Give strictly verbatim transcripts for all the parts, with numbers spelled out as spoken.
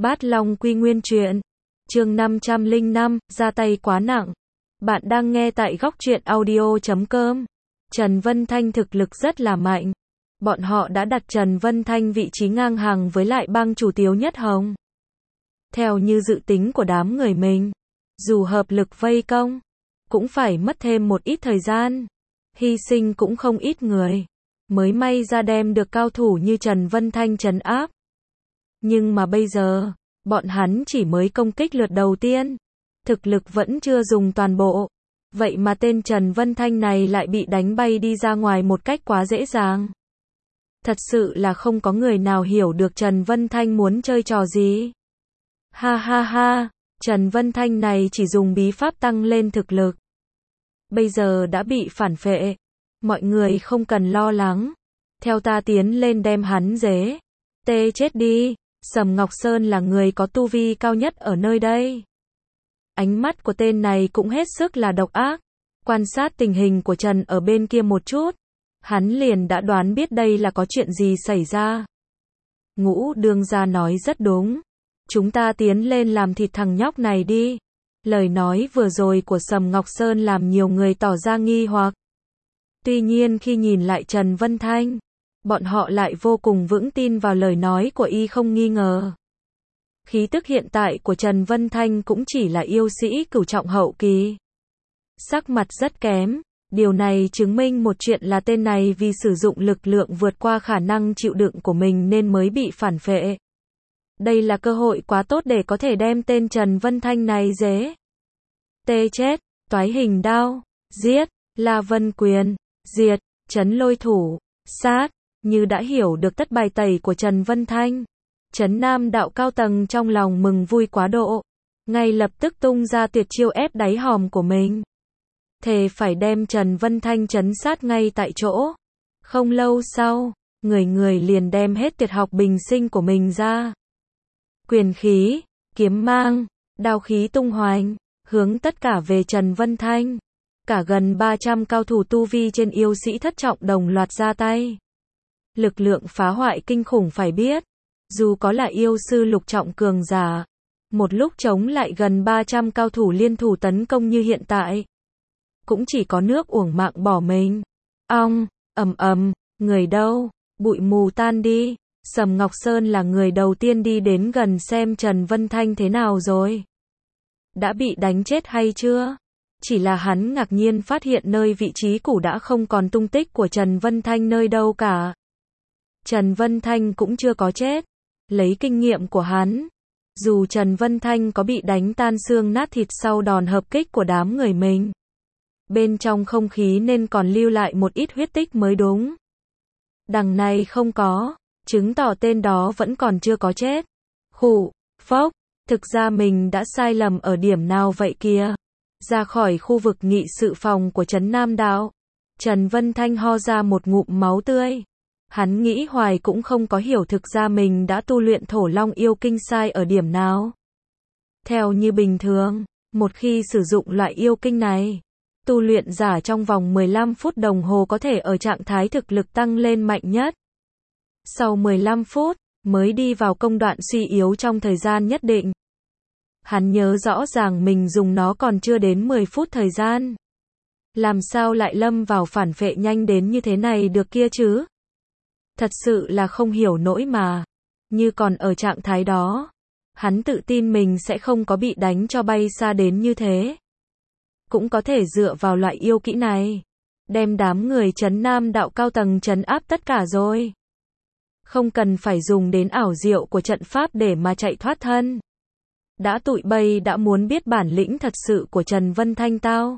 Bát Long Quy Nguyên Truyện, chương năm trăm lẻ năm, ra tay quá nặng. Bạn đang nghe tại góc truyện audio chấm com. Trần Vân Thanh thực lực rất là mạnh. Bọn họ đã đặt Trần Vân Thanh vị trí ngang hàng với lại bang chủ Tiếu Nhất Hồng. Theo như dự tính của đám người mình, dù hợp lực vây công, cũng phải mất thêm một ít thời gian, hy sinh cũng không ít người, mới may ra đem được cao thủ như Trần Vân Thanh trấn áp. Nhưng mà bây giờ, bọn hắn chỉ mới công kích lượt đầu tiên, thực lực vẫn chưa dùng toàn bộ. Vậy mà tên Trần Vân Thanh này lại bị đánh bay đi ra ngoài một cách quá dễ dàng. Thật sự là không có người nào hiểu được Trần Vân Thanh muốn chơi trò gì. Ha ha ha, Trần Vân Thanh này chỉ dùng bí pháp tăng lên thực lực. Bây giờ đã bị phản phệ. Mọi người không cần lo lắng. Theo ta tiến lên đem hắn dế. Tê chết đi. Sầm Ngọc Sơn là người có tu vi cao nhất ở nơi đây. Ánh mắt của tên này cũng hết sức là độc ác. Quan sát tình hình của Trần ở bên kia một chút, hắn liền đã đoán biết đây là có chuyện gì xảy ra. Ngũ Đương gia nói rất đúng. Chúng ta tiến lên làm thịt thằng nhóc này đi. Lời nói vừa rồi của Sầm Ngọc Sơn làm nhiều người tỏ ra nghi hoặc. Tuy nhiên khi nhìn lại Trần Vân Thanh, bọn họ lại vô cùng vững tin vào lời nói của y không nghi ngờ. Khí tức hiện tại của Trần Vân Thanh cũng chỉ là yêu sĩ cửu trọng hậu kỳ. Sắc mặt rất kém, điều này chứng minh một chuyện là tên này vì sử dụng lực lượng vượt qua khả năng chịu đựng của mình nên mới bị phản phệ. Đây là cơ hội quá tốt để có thể đem tên Trần Vân Thanh này dế. Tê chết, toái hình đao, giết, La Vân Quyền, diệt, trấn lôi thủ, sát. Như đã hiểu được tất bài tẩy của Trần Vân Thanh, Trấn Nam đạo cao tầng trong lòng mừng vui quá độ, ngay lập tức tung ra tuyệt chiêu ép đáy hòm của mình. Thề phải đem Trần Vân Thanh trấn sát ngay tại chỗ. Không lâu sau, người người liền đem hết tuyệt học bình sinh của mình ra. Quyền khí, kiếm mang, đao khí tung hoành, hướng tất cả về Trần Vân Thanh. Cả gần ba trăm cao thủ tu vi trên yêu sĩ thất trọng đồng loạt ra tay. Lực lượng phá hoại kinh khủng phải biết. Dù có là yêu sư lục trọng cường giả, một lúc chống lại gần ba trăm cao thủ liên thủ tấn công như hiện tại, cũng chỉ có nước uổng mạng bỏ mình. Ong, ầm ầm, người đâu, bụi mù tan đi. Sầm Ngọc Sơn là người đầu tiên đi đến gần xem Trần Vân Thanh thế nào rồi. Đã bị đánh chết hay chưa? Chỉ là hắn ngạc nhiên phát hiện nơi vị trí cũ đã không còn tung tích của Trần Vân Thanh nơi đâu cả. Trần Vân Thanh cũng chưa có chết. Lấy kinh nghiệm của hắn, dù Trần Vân Thanh có bị đánh tan xương nát thịt sau đòn hợp kích của đám người mình, bên trong không khí nên còn lưu lại một ít huyết tích mới đúng. Đằng này không có, chứng tỏ tên đó vẫn còn chưa có chết. Khụ, phốc, thực ra mình đã sai lầm ở điểm nào vậy kia. Ra khỏi khu vực nghị sự phòng của Trấn Nam đạo, Trần Vân Thanh ho ra một ngụm máu tươi. Hắn nghĩ hoài cũng không có hiểu thực ra mình đã tu luyện Thổ Long Yêu Kinh sai ở điểm nào. Theo như bình thường, một khi sử dụng loại yêu kinh này, tu luyện giả trong vòng mười lăm phút đồng hồ có thể ở trạng thái thực lực tăng lên mạnh nhất. Sau mười lăm phút, mới đi vào công đoạn suy yếu trong thời gian nhất định. Hắn nhớ rõ ràng mình dùng nó còn chưa đến mười phút thời gian. Làm sao lại lâm vào phản phệ nhanh đến như thế này được kia chứ? Thật sự là không hiểu nổi mà. Như còn ở trạng thái đó, hắn tự tin mình sẽ không có bị đánh cho bay xa đến như thế. Cũng có thể dựa vào loại yêu kỹ này, đem đám người Trấn Nam đạo cao tầng trấn áp tất cả rồi. Không cần phải dùng đến ảo diệu của trận pháp để mà chạy thoát thân. Đã tụi bay đã muốn biết bản lĩnh thật sự của Trần Vân Thanh tao.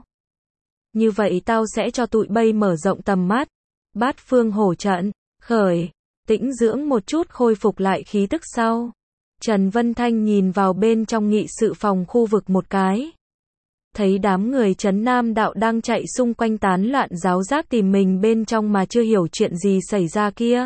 Như vậy tao sẽ cho tụi bay mở rộng tầm mắt. Bát phương hổ trận, khởi, tĩnh dưỡng một chút khôi phục lại khí tức sau. Trần Vân Thanh nhìn vào bên trong nghị sự phòng khu vực một cái. Thấy đám người Trấn Nam đạo đang chạy xung quanh tán loạn ráo rác tìm mình bên trong mà chưa hiểu chuyện gì xảy ra kia.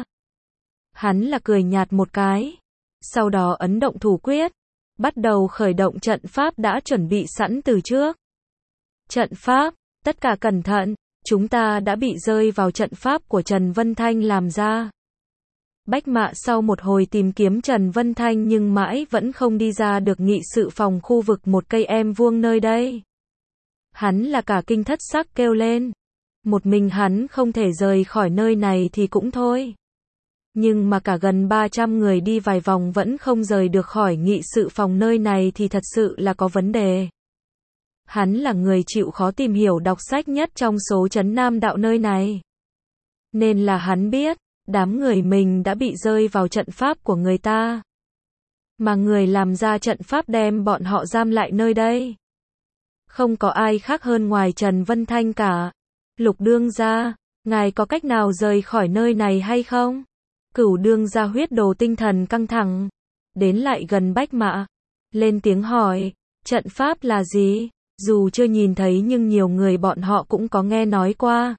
Hắn là cười nhạt một cái. Sau đó ấn động thủ quyết. Bắt đầu khởi động trận pháp đã chuẩn bị sẵn từ trước. Trận pháp, tất cả cẩn thận, chúng ta đã bị rơi vào trận pháp của Trần Vân Thanh làm ra. Bách Mạ sau một hồi tìm kiếm Trần Vân Thanh nhưng mãi vẫn không đi ra được nghị sự phòng khu vực một cây em vuông nơi đây. Hắn là cả kinh thất sắc kêu lên. Một mình hắn không thể rời khỏi nơi này thì cũng thôi. Nhưng mà cả gần ba trăm người đi vài vòng vẫn không rời được khỏi nghị sự phòng nơi này thì thật sự là có vấn đề. Hắn là người chịu khó tìm hiểu đọc sách nhất trong số trấn Nam Đạo nơi này. Nên là hắn biết, đám người mình đã bị rơi vào trận pháp của người ta. Mà người làm ra trận pháp đem bọn họ giam lại nơi đây. Không có ai khác hơn ngoài Trần Vân Thanh cả. Lục đương gia, ngài có cách nào rời khỏi nơi này hay không? Cửu đương gia huyết đồ tinh thần căng thẳng. Đến lại gần Bách Mạ. Lên tiếng hỏi, trận pháp là gì? Dù chưa nhìn thấy nhưng nhiều người bọn họ cũng có nghe nói qua.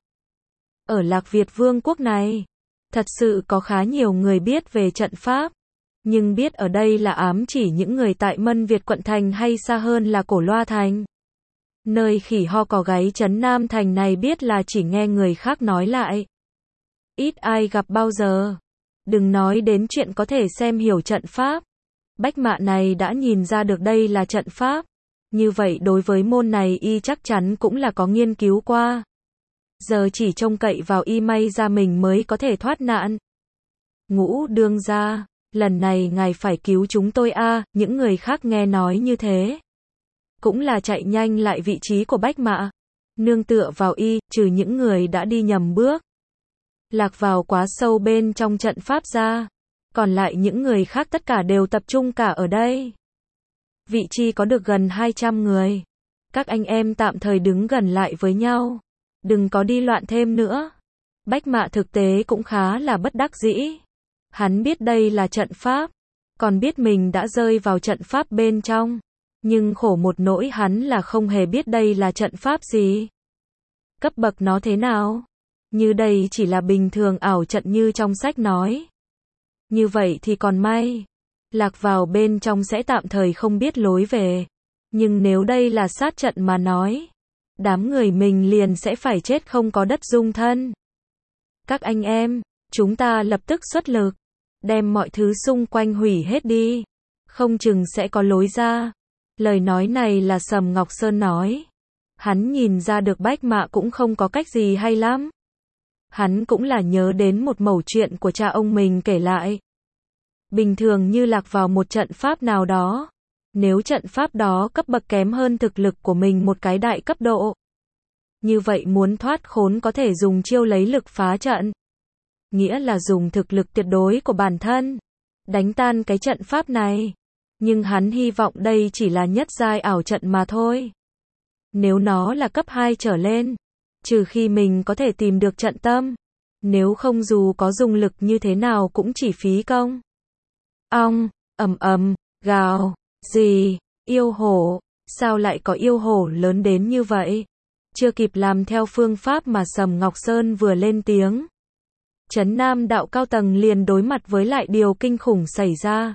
Ở Lạc Việt Vương quốc này, thật sự có khá nhiều người biết về trận pháp. Nhưng biết ở đây là ám chỉ những người tại Mân Việt quận thành hay xa hơn là Cổ Loa thành. Nơi khỉ ho cò gáy trấn Nam thành này biết là chỉ nghe người khác nói lại. Ít ai gặp bao giờ. Đừng nói đến chuyện có thể xem hiểu trận pháp. Bách Mạ này đã nhìn ra được đây là trận pháp. Như vậy đối với môn này y chắc chắn cũng là có nghiên cứu qua. Giờ chỉ trông cậy vào y may ra mình mới có thể thoát nạn. Ngũ đương gia, lần này ngài phải cứu chúng tôi a. À, những người khác nghe nói như thế. Cũng là chạy nhanh lại vị trí của Bách Mạ. Nương tựa vào y, trừ những người đã đi nhầm bước. Lạc vào quá sâu bên trong trận pháp ra. Còn lại những người khác tất cả đều tập trung cả ở đây. Vị trí có được gần hai trăm người. Các anh em tạm thời đứng gần lại với nhau. Đừng có đi loạn thêm nữa. Bách Mạ thực tế cũng khá là bất đắc dĩ. Hắn biết đây là trận pháp. Còn biết mình đã rơi vào trận pháp bên trong. Nhưng khổ một nỗi hắn là không hề biết đây là trận pháp gì. Cấp bậc nó thế nào? Như đây chỉ là bình thường ảo trận như trong sách nói. Như vậy thì còn may. Lạc vào bên trong sẽ tạm thời không biết lối về. Nhưng nếu đây là sát trận mà nói, đám người mình liền sẽ phải chết không có đất dung thân. Các anh em, chúng ta lập tức xuất lực. Đem mọi thứ xung quanh hủy hết đi. Không chừng sẽ có lối ra. Lời nói này là Sầm Ngọc Sơn nói. Hắn nhìn ra được Bách Mạ cũng không có cách gì hay lắm. Hắn cũng là nhớ đến một mẩu chuyện của cha ông mình kể lại. Bình thường như lạc vào một trận pháp nào đó. Nếu trận pháp đó cấp bậc kém hơn thực lực của mình một cái đại cấp độ. Như vậy muốn thoát khốn có thể dùng chiêu lấy lực phá trận. Nghĩa là dùng thực lực tuyệt đối của bản thân. Đánh tan cái trận pháp này. Nhưng hắn hy vọng đây chỉ là nhất giai ảo trận mà thôi. Nếu nó là cấp hai trở lên. Trừ khi mình có thể tìm được trận tâm. Nếu không dù có dùng lực như thế nào cũng chỉ phí công. Ong, ầm ầm, gào, gì, yêu hổ, sao lại có yêu hổ lớn đến như vậy? Chưa kịp làm theo phương pháp mà Sầm Ngọc Sơn vừa lên tiếng. Trấn Nam Đạo cao tầng liền đối mặt với lại điều kinh khủng xảy ra.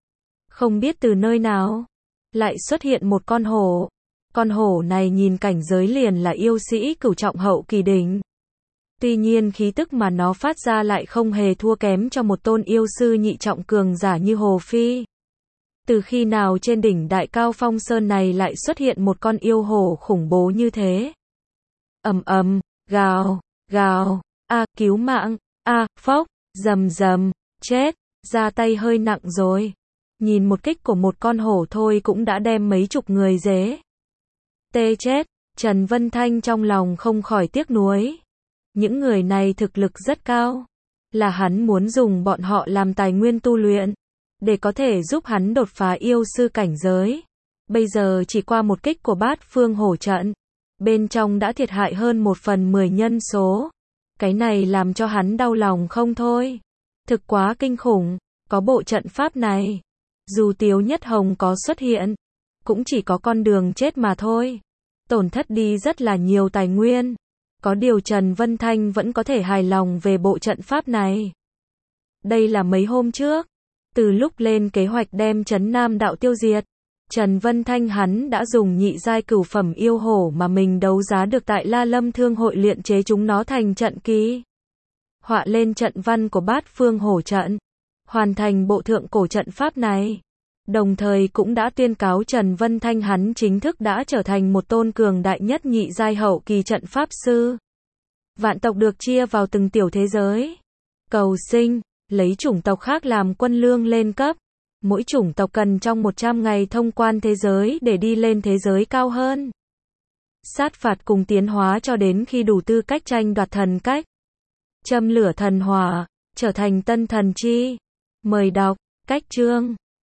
Không biết từ nơi nào, lại xuất hiện một con hổ. Con hổ này nhìn cảnh giới liền là yêu sĩ cửu trọng hậu kỳ đỉnh. Tuy nhiên khí tức mà nó phát ra lại không hề thua kém cho một tôn yêu sư nhị trọng cường giả như Hồ Phi. Từ khi nào trên đỉnh Đại Cao Phong Sơn này lại xuất hiện một con yêu hổ khủng bố như thế? Ầm ầm, gào, gào, a cứu mạng, a phốc, rầm rầm, chết, ra tay hơi nặng rồi. Nhìn một kích của một con hổ thôi cũng đã đem mấy chục người dế. Tê chết, Trần Vân Thanh trong lòng không khỏi tiếc nuối. Những người này thực lực rất cao. Là hắn muốn dùng bọn họ làm tài nguyên tu luyện. Để có thể giúp hắn đột phá yêu sư cảnh giới. Bây giờ chỉ qua một kích của bát phương hổ trận. Bên trong đã thiệt hại hơn một phần mười nhân số. Cái này làm cho hắn đau lòng không thôi. Thực quá kinh khủng. Có bộ trận pháp này. Dù Tiếu Nhất Hồng có xuất hiện. Cũng chỉ có con đường chết mà thôi. Tổn thất đi rất là nhiều tài nguyên. Có điều Trần Vân Thanh vẫn có thể hài lòng về bộ trận pháp này. Đây là mấy hôm trước. Từ lúc lên kế hoạch đem Trấn Nam Đạo tiêu diệt. Trần Vân Thanh hắn đã dùng nhị giai cửu phẩm yêu hổ mà mình đấu giá được tại La Lâm Thương hội luyện chế chúng nó thành trận kỳ. họa lên trận văn của Bát Phương Hổ trận, hoàn thành bộ thượng cổ trận pháp này. Đồng thời cũng đã tuyên cáo Trần Vân Thanh hắn chính thức đã trở thành một tôn cường đại nhất nhị giai hậu kỳ trận pháp sư. Vạn tộc được chia vào từng tiểu thế giới. Cầu sinh, lấy chủng tộc khác làm quân lương lên cấp. Mỗi chủng tộc cần trong một trăm ngày thông quan thế giới để đi lên thế giới cao hơn. Sát phạt cùng tiến hóa cho đến khi đủ tư cách tranh đoạt thần cách. Châm lửa thần hỏa, trở thành tân thần chi. Mời đọc, cách chương.